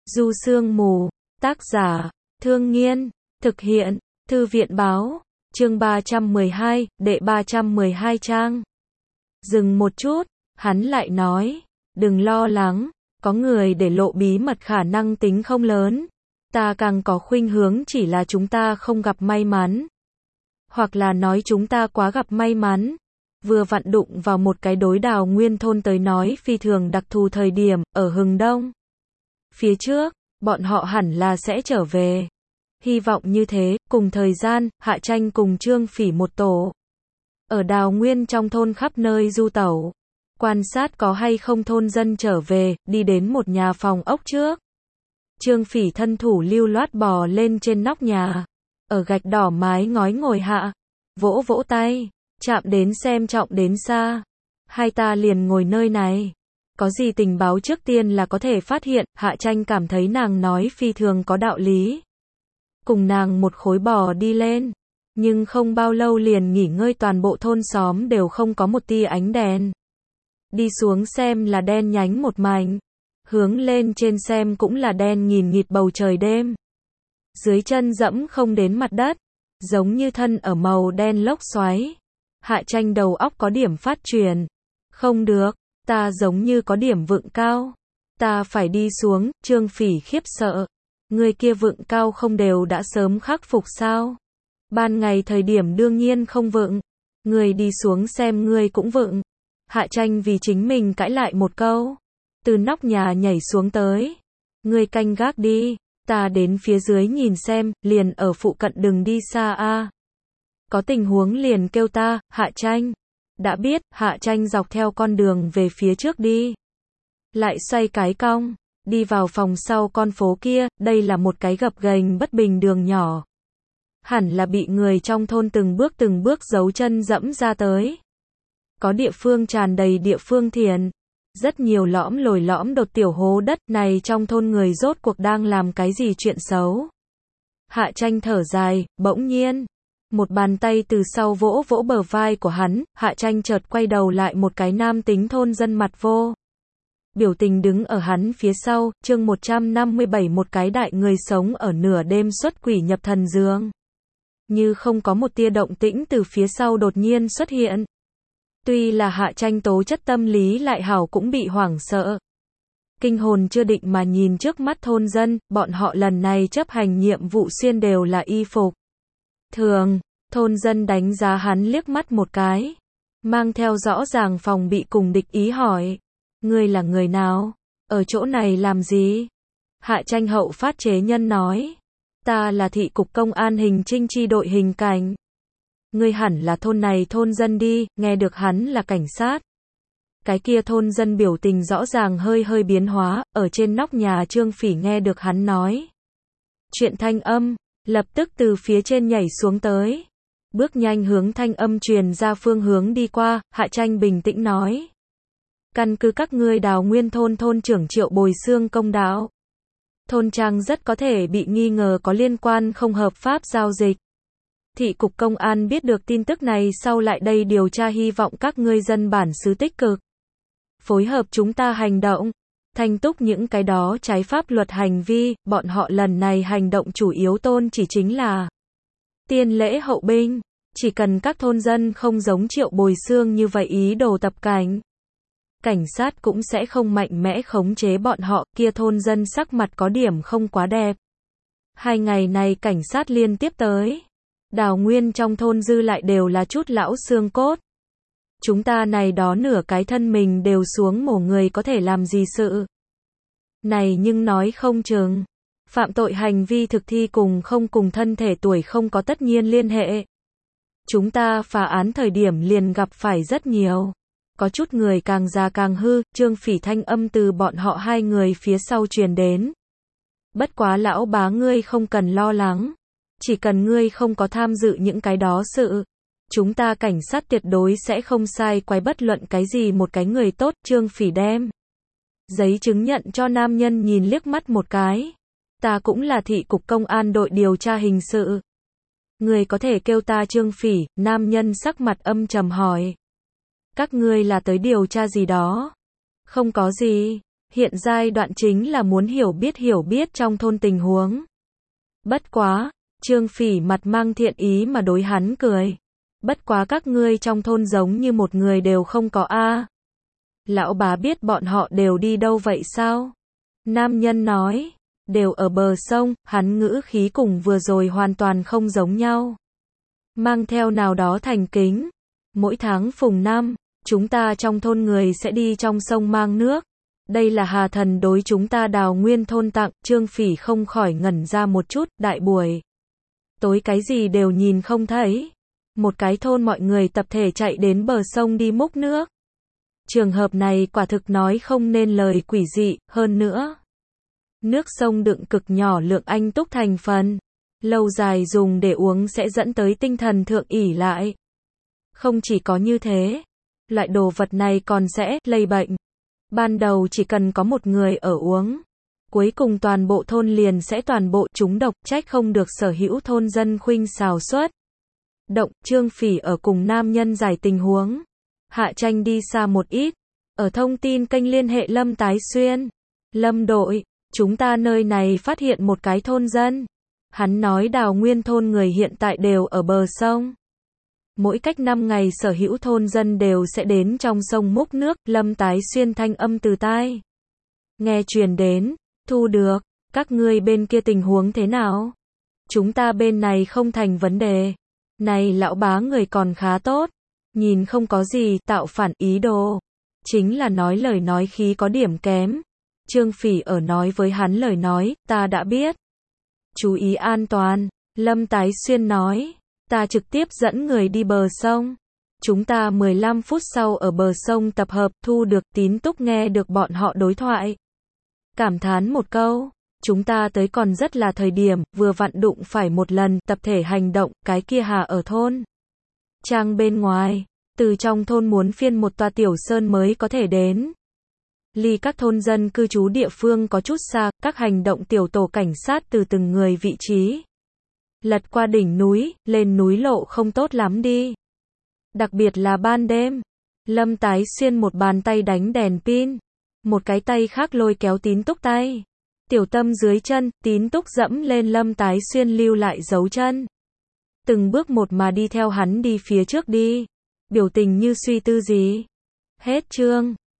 Du Sương Mù, tác giả, Thương Nghiên, thực hiện, Thư viện báo, chương 312, đệ 312 trang. Dừng một chút, hắn lại nói, đừng lo lắng, có người để lộ bí mật khả năng tính không lớn. Ta càng có khuynh hướng chỉ là chúng ta không gặp may mắn. Hoặc là nói chúng ta quá gặp may mắn. Vừa vặn đụng vào một cái đối Đào Nguyên thôn tới nói phi thường đặc thù thời điểm, ở Hừng Đông. Phía trước, bọn họ hẳn là sẽ trở về. Hy vọng như thế, cùng thời gian, Hạ Tranh cùng Trương Phỉ một tổ. Ở Đào Nguyên trong thôn khắp nơi du tẩu. Quan sát có hay không thôn dân trở về, đi đến một nhà phòng ốc trước. Trương Phỉ thân thủ lưu loát bò lên trên nóc nhà. Ở gạch đỏ mái ngói ngồi hạ. Vỗ vỗ tay, chạm đến xem trọng đến xa. Hai ta liền ngồi nơi này. Có gì tình báo trước tiên là có thể phát hiện, Hạ Tranh cảm thấy nàng nói phi thường có đạo lý. Cùng nàng một khối bò đi lên. Nhưng không bao lâu liền nghỉ ngơi toàn bộ thôn xóm đều không có một tia ánh đèn. Đi xuống xem là đen nhánh một mảnh. Hướng lên trên xem cũng là đen nghìn nghịt bầu trời đêm. Dưới chân dẫm không đến mặt đất. Giống như thân ở màu đen lốc xoáy. Hạ Tranh đầu óc có điểm phát truyền. Không được, ta giống như có điểm vượng cao. Ta phải đi xuống, Trương Phỉ khiếp sợ. Người kia vượng cao không đều đã sớm khắc phục sao? Ban ngày thời điểm đương nhiên không vượng. Người đi xuống xem ngươi cũng vượng. Hạ Tranh vì chính mình cãi lại một câu. Từ nóc nhà nhảy xuống tới. Ngươi canh gác đi. Ta đến phía dưới nhìn xem, liền ở phụ cận đừng đi xa a. Có tình huống liền kêu ta, Hạ Tranh. Đã biết, Hạ Tranh dọc theo con đường về phía trước đi. Lại xoay cái cong, đi vào phòng sau con phố kia, đây là một cái gập ghềnh bất bình đường nhỏ. Hẳn là bị người trong thôn từng bước giấu chân dẫm ra tới. Có địa phương tràn đầy địa phương thiền. Rất nhiều lõm lồi lõm đột tiểu hố đất này trong thôn người rốt cuộc đang làm cái gì chuyện xấu. Hạ Tranh thở dài, bỗng nhiên. Một bàn tay từ sau vỗ vỗ bờ vai của hắn, Hạ Tranh chợt quay đầu lại một cái nam tính thôn dân mặt vô. Biểu tình đứng ở hắn phía sau, chương 157 một cái đại người sống ở nửa đêm xuất quỷ nhập thần giường. Như không có một tia động tĩnh từ phía sau đột nhiên xuất hiện. Tuy là Hạ Tranh tố chất tâm lý lại hảo cũng bị hoảng sợ. Kinh hồn chưa định mà nhìn trước mắt thôn dân, bọn họ lần này chấp hành nhiệm vụ xuyên đều là y phục. Thường, thôn dân đánh giá hắn liếc mắt một cái. Mang theo rõ ràng phòng bị cùng địch ý hỏi. Ngươi là người nào? Ở chỗ này làm gì? Hạ Tranh hậu phát chế nhân nói. Ta là thị cục công an hình trinh chi đội hình cảnh. Ngươi hẳn là thôn này thôn dân đi, nghe được hắn là cảnh sát. Cái kia thôn dân biểu tình rõ ràng hơi biến hóa, ở trên nóc nhà Trương Phỉ nghe được hắn nói. Chuyện thanh âm, lập tức từ phía trên nhảy xuống tới. Bước nhanh hướng thanh âm truyền ra phương hướng đi qua, Hạ Tranh bình tĩnh nói. Căn cứ các ngươi Đào Nguyên thôn thôn trưởng Triệu Bồi Xương công đạo. Thôn trang rất có thể bị nghi ngờ có liên quan không hợp pháp giao dịch. Thị cục công an biết được tin tức này sau lại đây điều tra hy vọng các ngươi dân bản xứ tích cực. Phối hợp chúng ta hành động. Thanh túc những cái đó trái pháp luật hành vi, bọn họ lần này hành động chủ yếu tôn chỉ chính là tiên lễ hậu binh. Chỉ cần các thôn dân không giống Triệu Bồi Xương như vậy ý đồ tập cảnh. Cảnh sát cũng sẽ không mạnh mẽ khống chế bọn họ, kia thôn dân sắc mặt có điểm không quá đẹp. 2 ngày này cảnh sát liên tiếp tới. Đào Nguyên trong thôn dư lại đều là chút lão xương cốt. Chúng ta này đó nửa cái thân mình đều xuống mổ người có thể làm gì sự. Này nhưng nói không chừng. Phạm tội hành vi thực thi cùng không cùng thân thể tuổi không có tất nhiên liên hệ. Chúng ta phá án thời điểm liền gặp phải rất nhiều. Có chút người càng già càng hư, Trương Phỉ thanh âm từ bọn họ 2 người phía sau truyền đến. Bất quá lão bá ngươi không cần lo lắng. Chỉ cần ngươi không có tham dự những cái đó sự. Chúng ta cảnh sát tuyệt đối sẽ không sai quái bất luận cái gì một cái người tốt. Trương Phỉ đem giấy chứng nhận cho nam nhân nhìn liếc mắt một cái. Ta cũng là thị cục công an đội điều tra hình sự. Người có thể kêu ta Trương Phỉ, nam nhân sắc mặt âm trầm hỏi. Các ngươi là tới điều tra gì đó? Không có gì. Hiện giai đoạn chính là muốn hiểu biết trong thôn tình huống. Bất quá, Trương Phỉ mặt mang thiện ý mà đối hắn cười. Bất quá các ngươi trong thôn giống như một người đều không có a. Lão bá biết bọn họ đều đi đâu vậy sao? Nam nhân nói, đều ở bờ sông, hắn ngữ khí cùng vừa rồi hoàn toàn không giống nhau. Mang theo nào đó thành kính. Mỗi tháng phùng năm, chúng ta trong thôn người sẽ đi trong sông mang nước. Đây là Hà Thần đối chúng ta Đào Nguyên thôn tặng. Trương Phỉ không khỏi ngẩn ra một chút, đại buổi tối cái gì đều nhìn không thấy. Một cái thôn mọi người tập thể chạy đến bờ sông đi múc nước. Trường hợp này quả thực nói không nên lời, quỷ dị. Hơn nữa, nước sông đựng cực nhỏ lượng anh túc thành phần, lâu dài dùng để uống sẽ dẫn tới tinh thần thượng ỷ lại. Không chỉ có như thế, loại đồ vật này còn sẽ lây bệnh. Ban đầu chỉ cần có một người ở uống, cuối cùng toàn bộ thôn liền sẽ toàn bộ trúng độc, trách không được sở hữu thôn dân khuynh xào xuất động. Trương Phỉ ở cùng nam nhân giải tình huống. Hạ Tranh đi xa một ít, ở thông tin kênh liên hệ Lâm Tái Xuyên. Lâm đội, chúng ta nơi này phát hiện một cái thôn dân. Hắn nói Đào Nguyên thôn người hiện tại đều ở bờ sông. Mỗi cách 5 ngày sở hữu thôn dân đều sẽ đến trong sông múc nước. Lâm Tái Xuyên thanh âm từ tai nghe truyền đến, thu được, các ngươi bên kia tình huống thế nào? Chúng ta bên này không thành vấn đề. Này lão bá người còn khá tốt, nhìn không có gì tạo phản ý đồ, chính là nói lời nói khí có điểm kém. Trương Phỉ ở nói với hắn lời nói, ta đã biết. Chú ý an toàn, Lâm Tái Xuyên nói, ta trực tiếp dẫn người đi bờ sông. Chúng ta 15 phút sau ở bờ sông tập hợp, thu được tín túc nghe được bọn họ đối thoại. Cảm thán một câu, chúng ta tới còn rất là thời điểm, vừa vặn đụng phải một lần tập thể hành động, cái kia Hà ở thôn trang bên ngoài, từ trong thôn muốn phiên một tòa tiểu sơn mới có thể đến. Ly các thôn dân cư trú địa phương có chút xa, các hành động tiểu tổ cảnh sát từ từng người vị trí. Lật qua đỉnh núi, lên núi lộ không tốt lắm đi. Đặc biệt là ban đêm. Lâm Tái Xuyên một bàn tay đánh đèn pin, một cái tay khác lôi kéo Tín Túc tay. Tiểu Tâm dưới chân, Tín Túc dẫm lên Lâm Tái Xuyên lưu lại dấu chân. Từng bước một mà đi theo hắn đi phía trước đi. Biểu tình như suy tư gì. Hết chương.